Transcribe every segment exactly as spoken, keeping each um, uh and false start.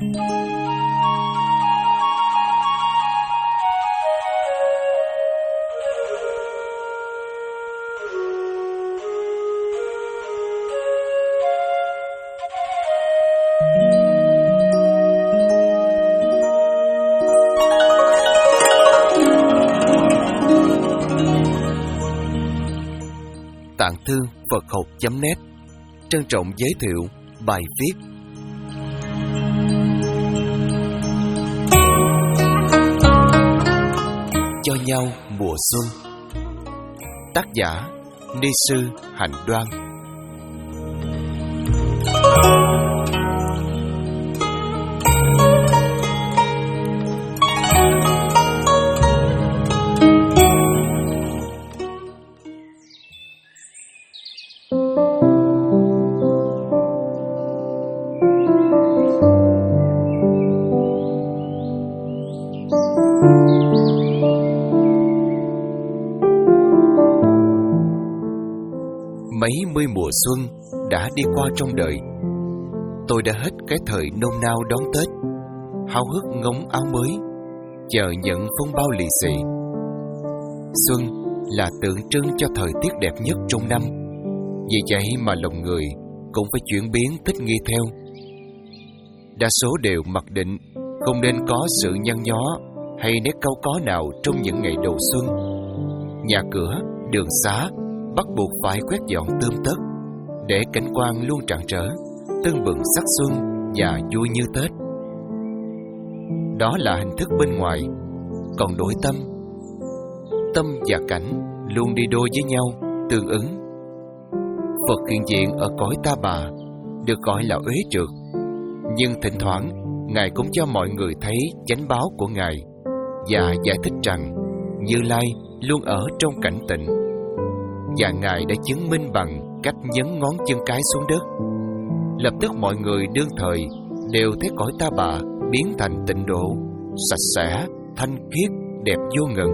Tạng Thư Phật học chấm net trân trọng giới thiệu bài viết Cho nhau mùa xuân. Tác giả Ni sư Hạnh Đoan. Mấy mươi mùa xuân đã đi qua trong đời. Tôi đã hết cái thời nôn nao đón Tết, háo hức ngóng áo mới, chờ nhận phong bao lì xì. Xuân là tượng trưng cho thời tiết đẹp nhất trong năm, vì vậy mà lòng người cũng phải chuyển biến thích nghi theo. Đa số đều mặc định không nên có sự nhăn nhó hay nét cau có nào trong những ngày đầu xuân. Nhà cửa, đường xá bắt buộc phải quét dọn tươm tất để cảnh quan luôn rạng rỡ, tưng bừng sắc xuân và vui như Tết. Đó là hình thức bên ngoài, còn nội tâm, tâm và cảnh luôn đi đôi với nhau, tương ứng. Phật hiện diện ở cõi Ta Bà được gọi là Uế Trượt, nhưng thỉnh thoảng Ngài cũng cho mọi người thấy chánh báo của Ngài và giải thích rằng Như Lai luôn ở trong cảnh tịnh, và Ngài đã chứng minh bằng cách nhấn ngón chân cái xuống đất. Lập tức mọi người đương thời đều thấy cõi Ta Bà biến thành tịnh độ, sạch sẽ, thanh khiết, đẹp vô ngần.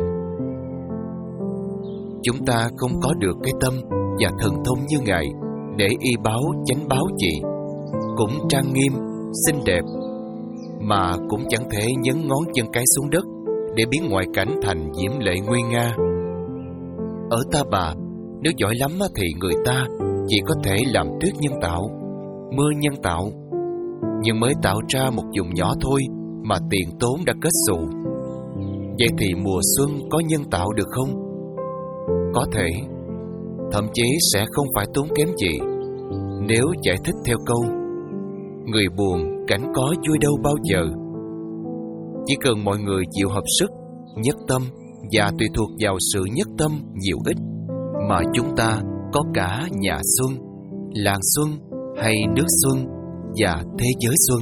Chúng ta không có được cái tâm và thần thông như Ngài để y báo chánh báo gì, cũng trang nghiêm, xinh đẹp, mà cũng chẳng thể nhấn ngón chân cái xuống đất để biến ngoại cảnh thành diễm lệ nguy nga. Ở Ta Bà, nếu giỏi lắm thì người ta chỉ có thể làm tuyết nhân tạo, mưa nhân tạo, nhưng mới tạo ra một vùng nhỏ thôi mà tiền tốn đã kết xù. Vậy thì mùa xuân có nhân tạo được không? Có thể, thậm chí sẽ không phải tốn kém gì nếu giải thích theo câu người buồn cảnh có vui đâu bao giờ. Chỉ cần mọi người chịu hợp sức, nhất tâm và tùy thuộc vào sự nhất tâm nhiều ít mà chúng ta có cả nhà xuân, làng xuân hay nước xuân và thế giới xuân.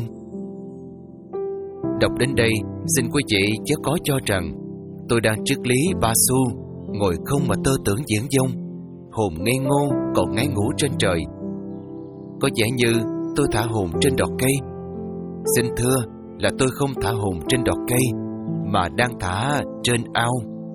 Đọc đến đây, xin quý vị chớ có cho rằng tôi đang triết lý ba xu, ngồi không mà tơ tưởng diễn dông, hồn ngây ngô còn ngái ngủ trên trời. Có vẻ như tôi thả hồn trên đọt cây. Xin thưa là tôi không thả hồn trên đọt cây, mà đang thả trên ao.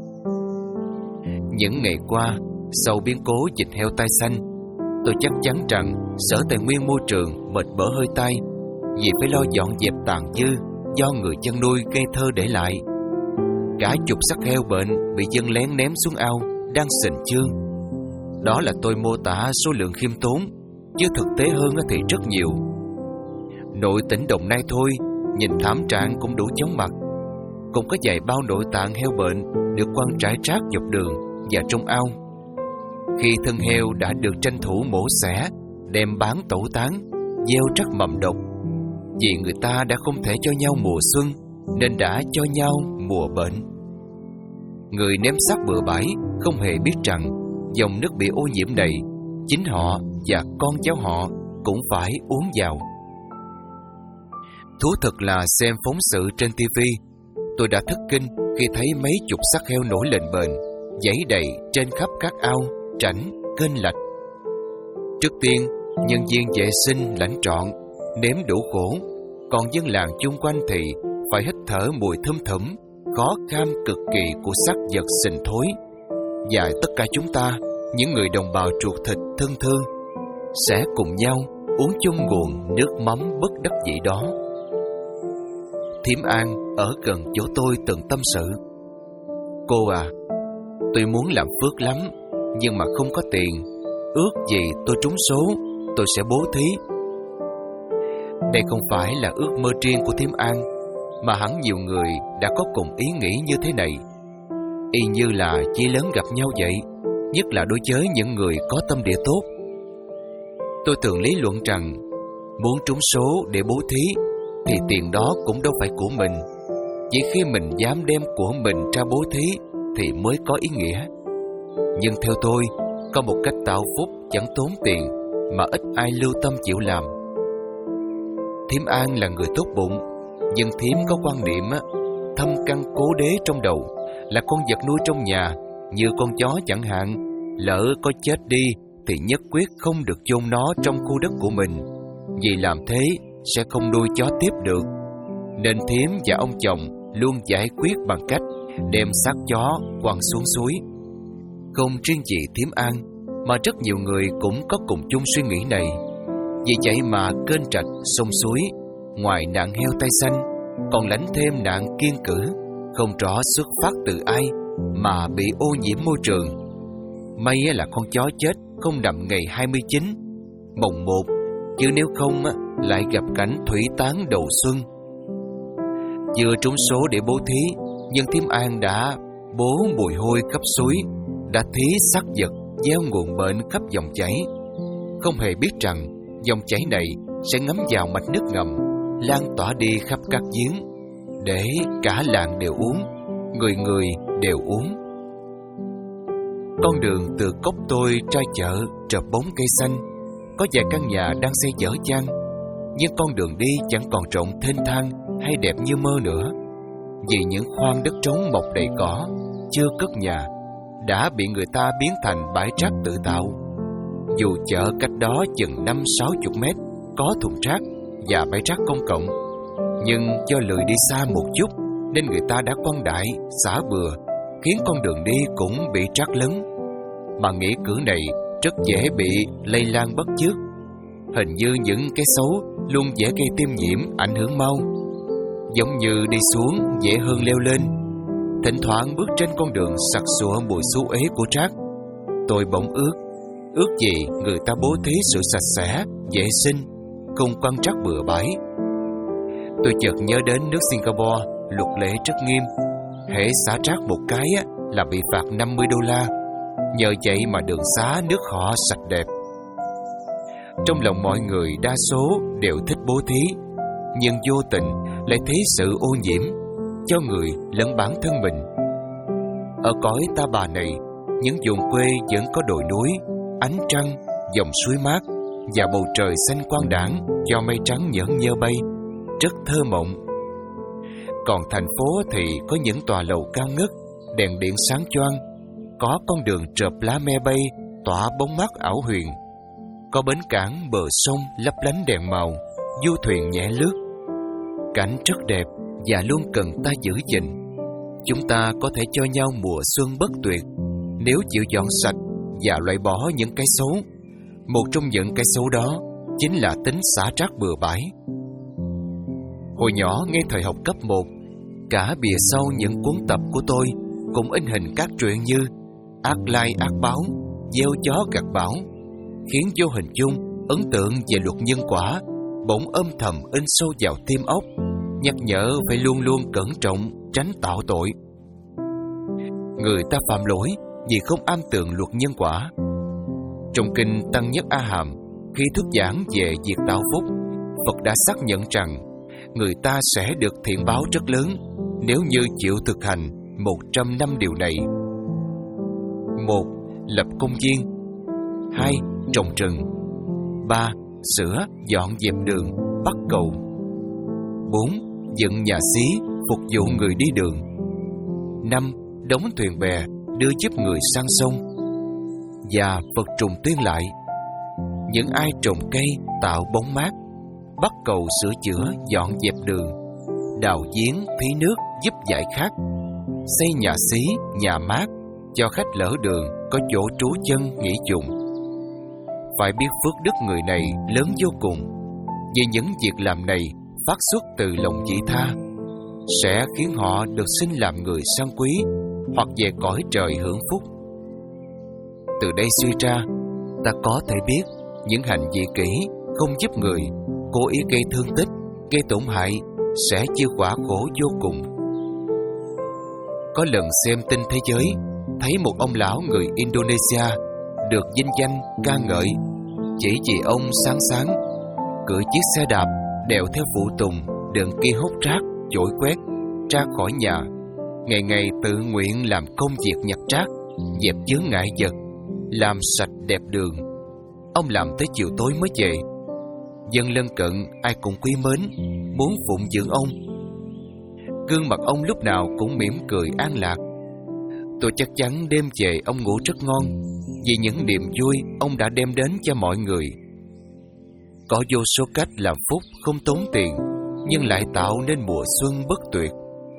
Những ngày qua, sau biến cố dịch heo tai xanh, tôi chắc chắn rằng Sở Tài nguyên Môi trường mệt bở hơi tay vì phải lo dọn dẹp tàn dư do người chăn nuôi gây thơ để lại. Cả chục xác heo bệnh bị dân lén ném xuống ao đang sình chương. Đó là tôi mô tả số lượng khiêm tốn, chứ thực tế hơn thì rất nhiều. Nội tỉnh Đồng Nai thôi, nhìn thảm trạng cũng đủ chóng mặt. Cũng có vài bao nội tạng heo bệnh được quăng trải rác dọc đường và trong ao. Khi thân heo đã được tranh thủ mổ xẻ, đem bán tẩu tán, gieo rắc mầm độc. Vì người ta đã không thể cho nhau mùa xuân, nên đã cho nhau mùa bệnh. Người ném xác bừa bãi không hề biết rằng dòng nước bị ô nhiễm này, chính họ và con cháu họ cũng phải uống vào. Thú thật là xem phóng sự trên ti vi, tôi đã thất kinh khi thấy mấy chục xác heo nổi lên bền, dãy đầy trên khắp các ao, rãnh, kênh lạch. Trước tiên, nhân viên vệ sinh lãnh trọn, nếm đủ khổ, còn dân làng chung quanh thì phải hít thở mùi thum thủm, khó kham cực kỳ của xác vật sình thối. Và tất cả chúng ta, những người đồng bào ruột thịt thân thương, sẽ cùng nhau uống chung nguồn nước mắm bất đắc dĩ đó. Thím An ở gần chỗ tôi từng tâm sự: cô à, tôi muốn làm phước lắm, nhưng mà không có tiền. Ước gì tôi trúng số, tôi sẽ bố thí. Đây không phải là ước mơ riêng của thím An, mà hẳn nhiều người đã có cùng ý nghĩ như thế này. Y như là chí lớn gặp nhau vậy, nhất là đối với những người có tâm địa tốt. Tôi thường lý luận rằng muốn trúng số để bố thí thì tiền đó cũng đâu phải của mình. Chỉ khi mình dám đem của mình ra bố thí thì mới có ý nghĩa. Nhưng theo tôi, có một cách tạo phúc chẳng tốn tiền mà ít ai lưu tâm chịu làm. Thím An là người tốt bụng, nhưng thím có quan niệm á, thâm căn cố đế trong đầu là con vật nuôi trong nhà, như con chó chẳng hạn, lỡ có chết đi thì nhất quyết không được chôn nó trong khu đất của mình, vì làm thế sẽ không nuôi chó tiếp được. Nên thím và ông chồng luôn giải quyết bằng cách đem xác chó quăng xuống suối. Không riêng gì thím An, mà rất nhiều người cũng có cùng chung suy nghĩ này. Vì vậy mà kênh rạch, sông suối, ngoài nạn heo tay xanh, còn lãnh thêm nạn kiêng cữ, không rõ xuất phát từ ai mà bị ô nhiễm môi trường. May là con chó chết không nằm ngày hai mươi chín, mồng một, chứ nếu không lại gặp cảnh thủy tán đầu xuân. Vừa trúng số để bố thí, nhưng thím An đã bố mùi hôi khắp suối, đã thí xác vật gieo nguồn bệnh khắp dòng chảy, không hề biết rằng dòng chảy này sẽ ngấm vào mạch nước ngầm, lan tỏa đi khắp các giếng, để cả làng đều uống, người người đều uống. Con đường từ cốc tôi ra chợ trợp bóng cây xanh, có vài căn nhà đang xây dở dang, nhưng con đường đi chẳng còn rộng thênh thang hay đẹp như mơ nữa, vì những khoang đất trống mọc đầy cỏ, chưa cất nhà, đã bị người ta biến thành bãi rác tự tạo. Dù chợ cách đó chừng năm sáu chục mét có thùng rác và bãi rác công cộng, nhưng do lười đi xa một chút nên người ta đã quăng đại, xả bừa, khiến con đường đi cũng bị rác lấn. Mà nghĩa cử này rất dễ bị lây lan bắt chước. Hình như những cái xấu luôn dễ gây tiêm nhiễm, ảnh hưởng mau, giống như đi xuống dễ hơn leo lên. Thỉnh thoảng bước trên con đường sặc sụa mùi xú uế của rác, tôi bỗng ước Ước gì người ta bố thí sự sạch sẽ, vệ sinh, không quăng rác bừa bãi. Tôi chợt nhớ đến nước Singapore, luật lệ rất nghiêm. Hễ xả rác một cái là bị phạt năm mươi đô la. Nhờ vậy mà đường xá nước họ sạch đẹp. Trong lòng mọi người đa số đều thích bố thí, nhưng vô tình lại thấy sự ô nhiễm cho người lẫn bản thân mình. Ở cõi ta bà này, những vùng quê vẫn có đồi núi, ánh trăng, dòng suối mát và bầu trời xanh quang đãng cho mây trắng nhởn nhơ bay, rất thơ mộng. Còn thành phố thì có những tòa lầu cao ngất, đèn điện sáng choang, có con đường trợp lá me bay tỏa bóng mát ảo huyền, có bến cảng bờ sông lấp lánh đèn màu, du thuyền nhẹ lướt. Cảnh rất đẹp và luôn cần ta giữ gìn. Chúng ta có thể cho nhau mùa xuân bất tuyệt nếu chịu dọn sạch và loại bỏ những cái xấu. Một trong những cái xấu đó chính là tính xả rác bừa bãi. Hồi nhỏ ngay thời học cấp một, cả bìa sau những cuốn tập của tôi cũng in hình các truyện như Ác Lai Ác Báo, Gieo Chó Gặt Bão, khiến vô hình chung ấn tượng về luật nhân quả bỗng âm thầm in sâu vào tim óc, nhắc nhở phải luôn luôn cẩn trọng, tránh tạo tội. Người ta phạm lỗi vì không am tường luật nhân quả. Trong kinh Tăng Nhất A Hàm, khi thuyết giảng về việc tạo phúc, Phật đã xác nhận rằng người ta sẽ được thiện báo rất lớn nếu như chịu thực hành một trăm năm điều này. Một, lập công viên. Hai, trồng rừng. Ba, sửa, dọn dẹp đường, bắt cầu. Bốn, dựng nhà xí, phục vụ người đi đường. Năm, đóng thuyền bè, đưa giúp người sang sông. Và Phật trùng tuyên lại: những ai trồng cây, tạo bóng mát, bắt cầu sửa chữa, dọn dẹp đường, đào giếng, thí nước, giúp giải khát, xây nhà xí, nhà mát, cho khách lỡ đường có chỗ trú chân nghỉ dùng. Phải biết phước đức người này lớn vô cùng, vì những việc làm này phát xuất từ lòng vị tha, sẽ khiến họ được sinh làm người sang quý hoặc về cõi trời hưởng phúc. Từ đây suy ra, ta có thể biết những hành vi kỷ không giúp người, cố ý gây thương tích, gây tổn hại sẽ chịu quả khổ vô cùng. Có lần xem tin thế giới, thấy một ông lão người Indonesia được vinh danh ca ngợi chỉ vì ông sáng sáng cưỡi chiếc xe đạp đèo theo phụ tùng đựng kia hút rác chổi quét ra khỏi nhà, ngày ngày tự nguyện làm công việc nhặt rác, dẹp chướng ngại vật, làm sạch đẹp đường. Ông làm tới chiều tối mới về. Dân lân cận ai cũng quý mến, muốn phụng dưỡng ông. Gương mặt ông lúc nào cũng mỉm cười an lạc. Tôi chắc chắn đêm về ông ngủ rất ngon, vì những niềm vui ông đã đem đến cho mọi người. Có vô số cách làm phúc không tốn tiền, nhưng lại tạo nên mùa xuân bất tuyệt.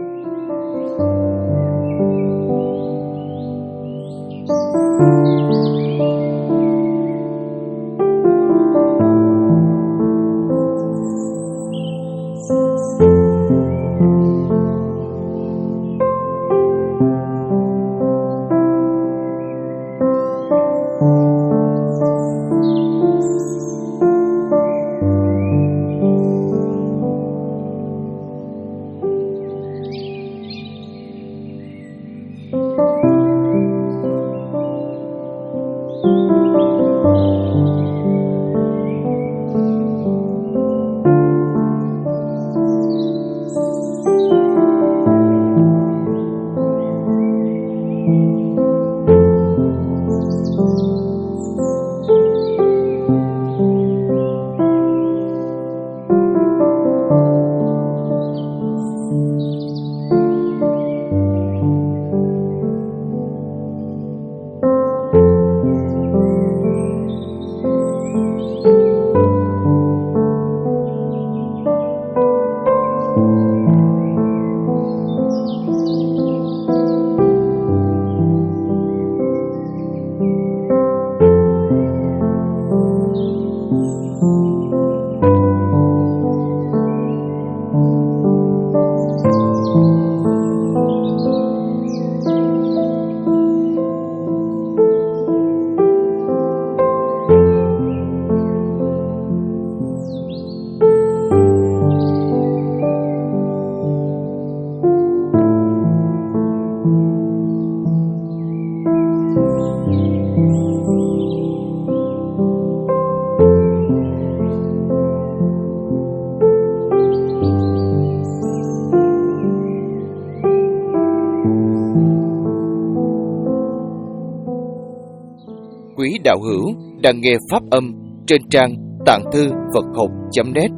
Quý đạo hữu đang nghe pháp âm trên trang tạng thư Phật học chấm net.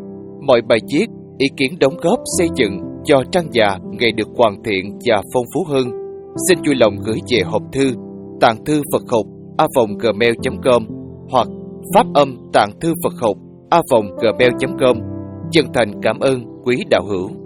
Mọi bài viết, ý kiến đóng góp xây dựng cho trang già ngày được hoàn thiện và phong phú hơn, xin vui lòng gửi về hộp thư tạng thư Phật học a vòng gmail chấm com hoặc pháp âm tạng thư Phật học a vòng gmail chấm com. Chân thành cảm ơn quý đạo hữu.